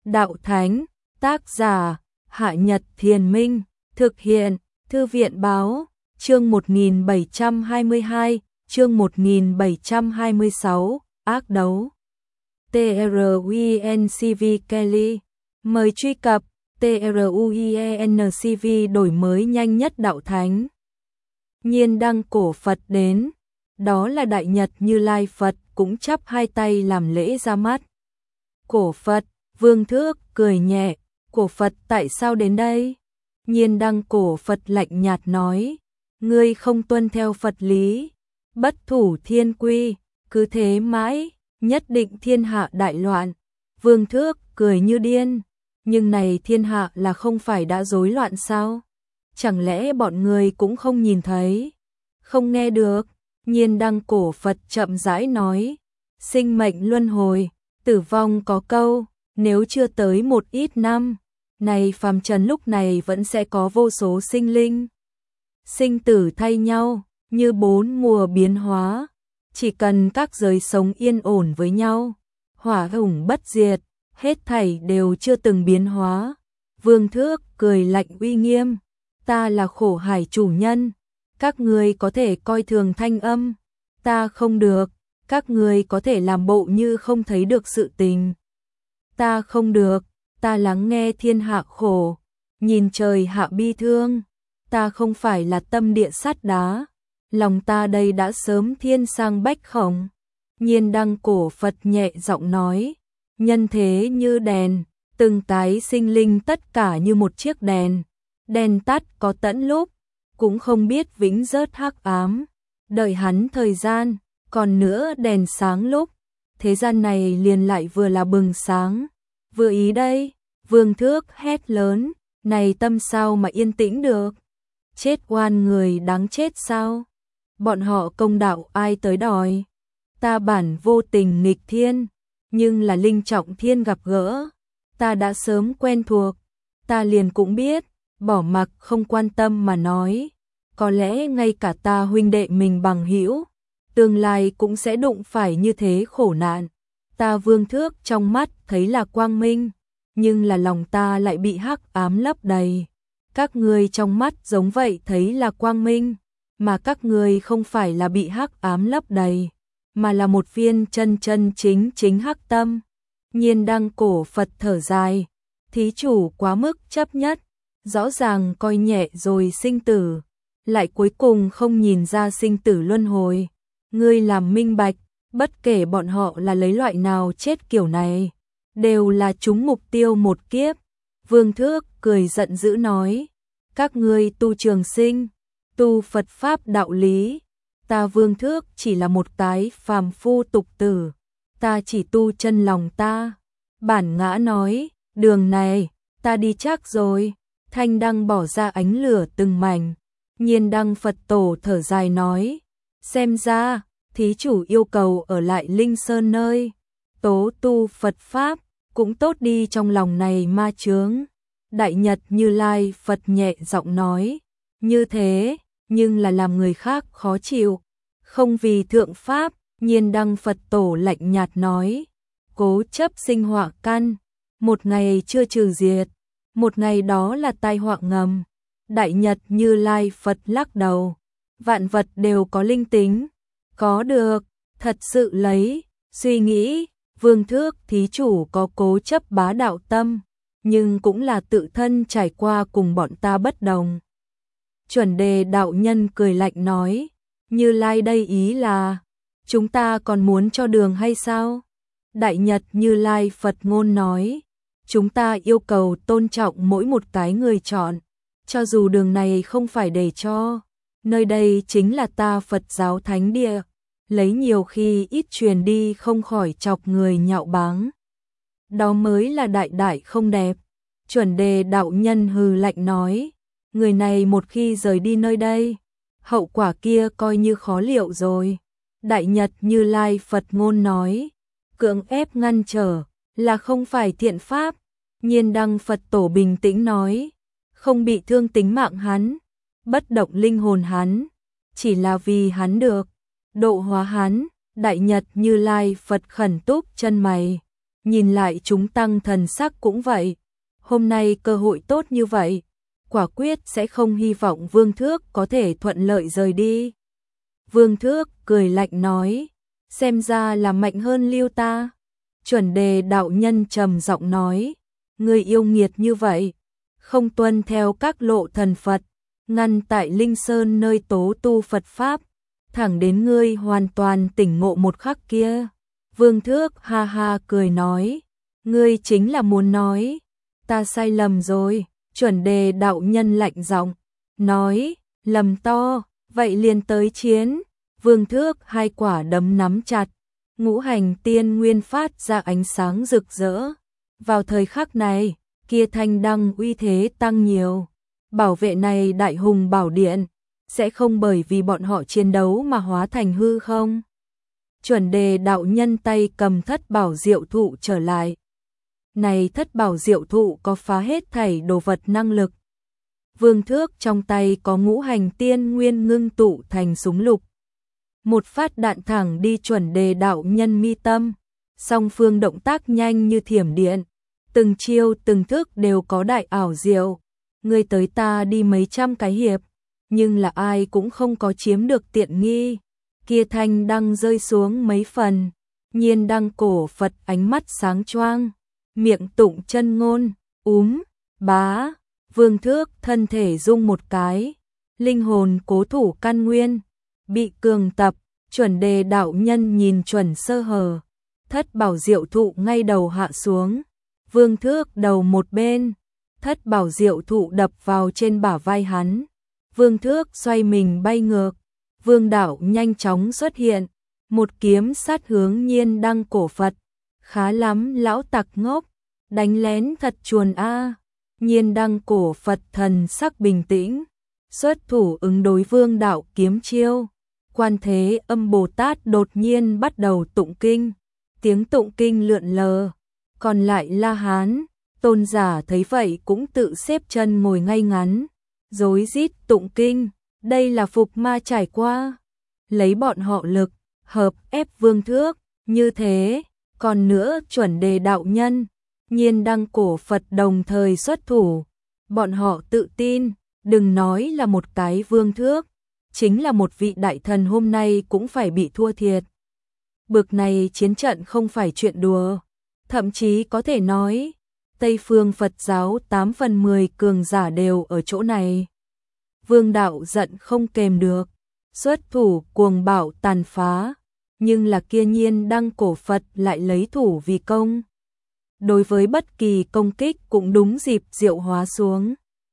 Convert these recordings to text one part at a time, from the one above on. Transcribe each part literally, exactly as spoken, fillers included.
Đạo Thánh, tác giả, Hạ Nhật Thiền Minh, thực hiện, Thư viện Báo, chương một nghìn bảy trăm hai mươi hai, chương một nghìn bảy trăm hai mươi sáu, ác đấu. truencv Kelly, mời truy cập truencv đổi mới nhanh nhất Đạo Thánh. Nhiên đăng cổ Phật đến, đó là Đại Nhật Như Lai Phật cũng chắp hai tay làm lễ ra mắt. Cổ Phật, Vương Thước cười nhẹ, cổ Phật tại sao đến đây? Nhiên đăng cổ Phật lạnh nhạt nói, ngươi không tuân theo Phật lý, bất thủ thiên quy, cứ thế mãi, nhất định thiên hạ đại loạn. Vương Thước cười như điên, nhưng này thiên hạ là không phải đã rối loạn sao? Chẳng lẽ bọn người cũng không nhìn thấy, không nghe được? Nhiên đăng cổ Phật chậm rãi nói, sinh mệnh luân hồi, tử vong có câu, nếu chưa tới một ít năm, này phàm trần lúc này vẫn sẽ có vô số sinh linh. Sinh tử thay nhau, như bốn mùa biến hóa, chỉ cần các giới sống yên ổn với nhau, hỏa hùng bất diệt, hết thảy đều chưa từng biến hóa. Vương Thước cười lạnh uy nghiêm, ta là khổ hải chủ nhân, các người có thể coi thường thanh âm, ta không được, các người có thể làm bộ như không thấy được sự tình. Ta không được, ta lắng nghe thiên hạ khổ, nhìn trời hạ bi thương, ta không phải là tâm địa sắt đá, lòng ta đây đã sớm thiên sang bách khổng. Nhiên đăng cổ Phật nhẹ giọng nói, nhân thế như đèn, từng cái sinh linh tất cả như một chiếc đèn, đèn tắt có tận lúc, cũng không biết vĩnh rớt hắc ám, đợi hắn thời gian, còn nữa đèn sáng lúc, thế gian này liền lại vừa là bừng sáng, vừa ý đây. Vương Thước hét lớn, này tâm sao mà yên tĩnh được, chết oan người đáng chết sao, bọn họ công đạo ai tới đòi, ta bản vô tình nghịch thiên, nhưng là linh trọng thiên gặp gỡ, ta đã sớm quen thuộc, ta liền cũng biết, bỏ mặc không quan tâm mà nói, có lẽ ngay cả ta huynh đệ mình bằng hữu, tương lai cũng sẽ đụng phải như thế khổ nạn. Ta Vương Thước trong mắt thấy là quang minh, nhưng là lòng ta lại bị hắc ám lấp đầy. Các người trong mắt giống vậy thấy là quang minh, mà các người không phải là bị hắc ám lấp đầy, mà là một viên chân chân chính chính hắc tâm. Nhiên đăng cổ Phật thở dài, thí chủ quá mức chấp nhất, rõ ràng coi nhẹ rồi sinh tử, lại cuối cùng không nhìn ra sinh tử luân hồi. Ngươi làm minh bạch, bất kể bọn họ là lấy loại nào chết kiểu này, đều là trúng mục tiêu một kiếp. Vương Thước cười giận dữ nói, các ngươi tu trường sinh, tu Phật Pháp đạo lý, ta Vương Thước chỉ là một cái phàm phu tục tử, ta chỉ tu chân lòng ta. Bản ngã nói, đường này, ta đi chắc rồi. Thanh đăng bỏ ra ánh lửa từng mảnh. Nhiên đăng Phật tổ thở dài nói, xem ra, thí chủ yêu cầu ở lại Linh Sơn nơi, tố tu Phật Pháp, cũng tốt đi trong lòng này ma chướng. Đại Nhật Như Lai Phật nhẹ giọng nói, như thế, nhưng là làm người khác khó chịu, không vì thượng Pháp. Nhiên đăng Phật tổ lạnh nhạt nói, cố chấp sinh họa căn, một ngày chưa trừ diệt, một ngày đó là tai họa ngầm. Đại Nhật Như Lai Phật lắc đầu, vạn vật đều có linh tính, có được, thật sự lấy, suy nghĩ, Vương Thước thí chủ có cố chấp bá đạo tâm, nhưng cũng là tự thân trải qua cùng bọn ta bất đồng. Chuẩn Đề đạo nhân cười lạnh nói, Như Lai đây ý là, chúng ta còn muốn cho đường hay sao? Đại Nhật Như Lai Phật ngôn nói, chúng ta yêu cầu tôn trọng mỗi một cái người chọn, cho dù đường này không phải để cho, nơi đây chính là ta Phật giáo thánh địa, lấy nhiều khi ít truyền đi không khỏi chọc người nhạo báng. Đó mới là đại đại không đẹp. Chuẩn Đề đạo nhân hừ lạnh nói, người này một khi rời đi nơi đây, hậu quả kia coi như khó liệu rồi. Đại Nhật Như Lai Phật ngôn nói, cưỡng ép ngăn trở là không phải thiện pháp. Nhiên đăng Phật tổ bình tĩnh nói, không bị thương tính mạng hắn, bất động linh hồn hắn, chỉ là vì hắn được độ hóa hắn. Đại Nhật Như Lai Phật khẩn túc chân mày, nhìn lại chúng tăng thần sắc cũng vậy. Hôm nay cơ hội tốt như vậy, quả quyết sẽ không hy vọng Vương Thước có thể thuận lợi rời đi. Vương Thước cười lạnh nói, xem ra là mạnh hơn Lưu ta. Chuẩn Đề đạo nhân trầm giọng nói, người yêu nghiệt như vậy, không tuân theo các lộ thần Phật, ngăn tại Linh Sơn nơi tố tu Phật Pháp, thẳng đến ngươi hoàn toàn tỉnh ngộ một khắc kia. Vương Thước ha ha cười nói, ngươi chính là muốn nói, ta sai lầm rồi. Chuẩn Đề đạo nhân lạnh giọng nói, lầm to, vậy liền tới chiến. Vương Thước hai quả đấm nắm chặt, ngũ hành tiên nguyên phát ra ánh sáng rực rỡ. Vào thời khắc này, kia thanh đăng uy thế tăng nhiều. Bảo vệ này đại hùng bảo điện, sẽ không bởi vì bọn họ chiến đấu mà hóa thành hư không. Chuẩn Đề đạo nhân tay cầm thất bảo diệu thụ trở lại. Này thất bảo diệu thụ có phá hết thảy đồ vật năng lực. Vương Thước trong tay có ngũ hành tiên nguyên ngưng tụ thành súng lục. Một phát đạn thẳng đi Chuẩn Đề đạo nhân mi tâm. Song phương động tác nhanh như thiểm điện. Từng chiêu từng thức đều có đại ảo diệu. Ngươi tới ta đi mấy trăm cái hiệp. Nhưng là ai cũng không có chiếm được tiện nghi. Kia thanh đăng rơi xuống mấy phần. Nhiên đăng cổ Phật ánh mắt sáng choang. Miệng tụng chân ngôn, úm, bá, Vương Thước thân thể rung một cái, linh hồn cố thủ căn nguyên, bị cường tập. Chuẩn Đề đạo nhân nhìn chuẩn sơ hở, thất bảo diệu thụ ngay đầu hạ xuống, Vương Thước đầu một bên, thất bảo diệu thụ đập vào trên bả vai hắn, Vương Thước xoay mình bay ngược, Vương đạo nhanh chóng xuất hiện, một kiếm sát hướng Nhiên đăng cổ Phật. Khá lắm lão tặc ngốc, đánh lén thật chuồn a. Nhiên đăng cổ Phật thần sắc bình tĩnh, xuất thủ ứng đối Vương đạo kiếm chiêu. Quan Thế Âm Bồ Tát đột nhiên bắt đầu tụng kinh, tiếng tụng kinh lượn lờ. Còn lại La Hán, tôn giả thấy vậy cũng tự xếp chân ngồi ngay ngắn, rối rít tụng kinh, đây là phục ma trải qua, lấy bọn họ lực hợp ép Vương Thước, như thế. Còn nữa Chuẩn Đề đạo nhân, Nhiên đăng cổ Phật đồng thời xuất thủ. Bọn họ tự tin, đừng nói là một cái Vương Thước, chính là một vị đại thần hôm nay cũng phải bị thua thiệt. Bực này chiến trận không phải chuyện đùa, thậm chí có thể nói, Tây phương Phật giáo tám phần mười cường giả đều ở chỗ này. Vương đạo giận không kềm được, xuất thủ cuồng bạo tàn phá. Nhưng là kia Nhiên đăng cổ Phật lại lấy thủ vì công. Đối với bất kỳ công kích cũng đúng dịp diệu hóa xuống.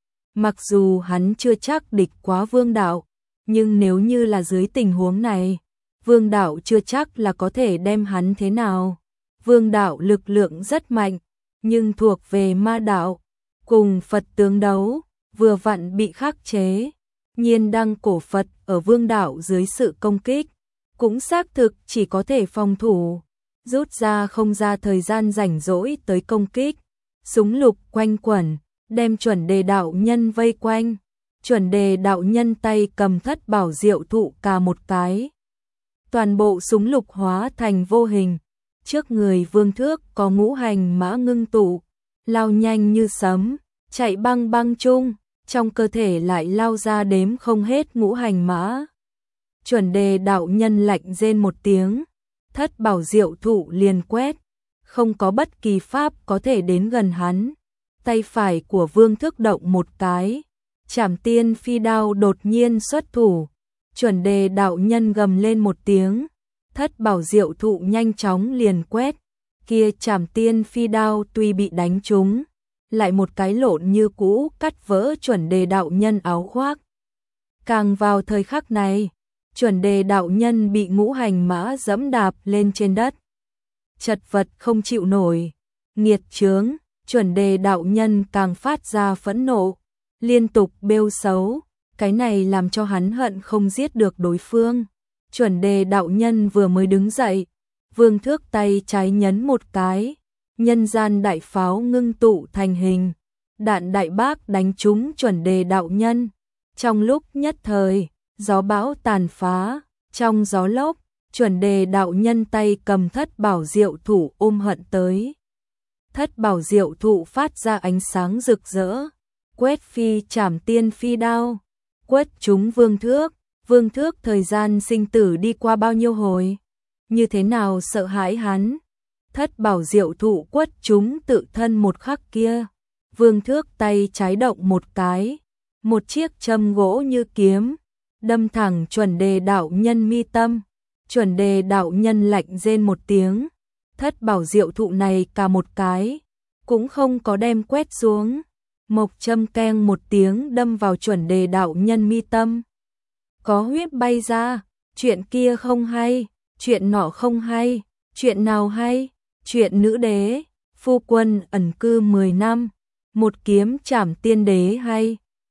Mặc dù hắn chưa chắc địch quá Vương đạo, nhưng nếu như là dưới tình huống này, Vương đạo chưa chắc là có thể đem hắn thế nào. Vương đạo lực lượng rất mạnh, nhưng thuộc về ma đạo, cùng Phật tướng đấu, vừa vặn bị khắc chế. Nhiên đăng cổ Phật ở Vương đạo dưới sự công kích, cũng xác thực chỉ có thể phòng thủ, rút ra không ra thời gian rảnh rỗi tới công kích. Súng lục quanh quẩn, đem Chuẩn Đề đạo nhân vây quanh. Chuẩn Đề đạo nhân tay cầm thất bảo diệu thụ cà một cái. Toàn bộ súng lục hóa thành vô hình. Trước người Vương Thước có ngũ hành mã ngưng tụ, lao nhanh như sấm, chạy băng băng chung, trong cơ thể lại lao ra đếm không hết ngũ hành mã. Chuẩn Đề đạo nhân lạnh rên một tiếng, thất bảo diệu thụ liền quét, không có bất kỳ pháp có thể đến gần hắn. Tay phải của Vương Thước động một cái, Trảm Tiên Phi Đao đột nhiên xuất thủ. Chuẩn Đề đạo nhân gầm lên một tiếng, thất bảo diệu thụ nhanh chóng liền quét. Kia Trảm Tiên Phi Đao tuy bị đánh trúng, lại một cái lộn như cũ cắt vỡ Chuẩn Đề đạo nhân áo khoác. Càng vào thời khắc này, Chuẩn Đề đạo nhân bị ngũ hành mã dẫm đạp lên trên đất. Chật vật không chịu nổi, nghiệt chướng, Chuẩn Đề đạo nhân càng phát ra phẫn nộ, liên tục bêu xấu, cái này làm cho hắn hận không giết được đối phương. Chuẩn Đề đạo nhân vừa mới đứng dậy, Vương Thước tay trái nhấn một cái, nhân gian đại pháo ngưng tụ thành hình, đạn đại bác đánh trúng Chuẩn Đề đạo nhân. Trong lúc nhất thời, gió bão tàn phá, trong gió lốc, Chuẩn Đề đạo nhân tay cầm thất bảo diệu thủ ôm hận tới. Thất bảo diệu thụ phát ra ánh sáng rực rỡ, quét phi trảm tiên phi đao, quất chúng vương thước, vương thước thời gian sinh tử đi qua bao nhiêu hồi, như thế nào sợ hãi hắn. Thất bảo diệu thụ quất chúng tự thân một khắc kia, vương thước tay trái động một cái, một chiếc châm gỗ như kiếm, đâm thẳng chuẩn đề đạo nhân mi tâm. Chuẩn đề đạo nhân lạnh rên một tiếng, thất bảo diệu thụ này cả một cái, cũng không có đem quét xuống. Mộc châm keng một tiếng đâm vào chuẩn đề đạo nhân mi tâm. Có huyết bay ra, chuyện kia không hay, chuyện nọ không hay, chuyện nào hay, chuyện nữ đế, phu quân ẩn cư mười năm, một kiếm trảm tiên đế hay.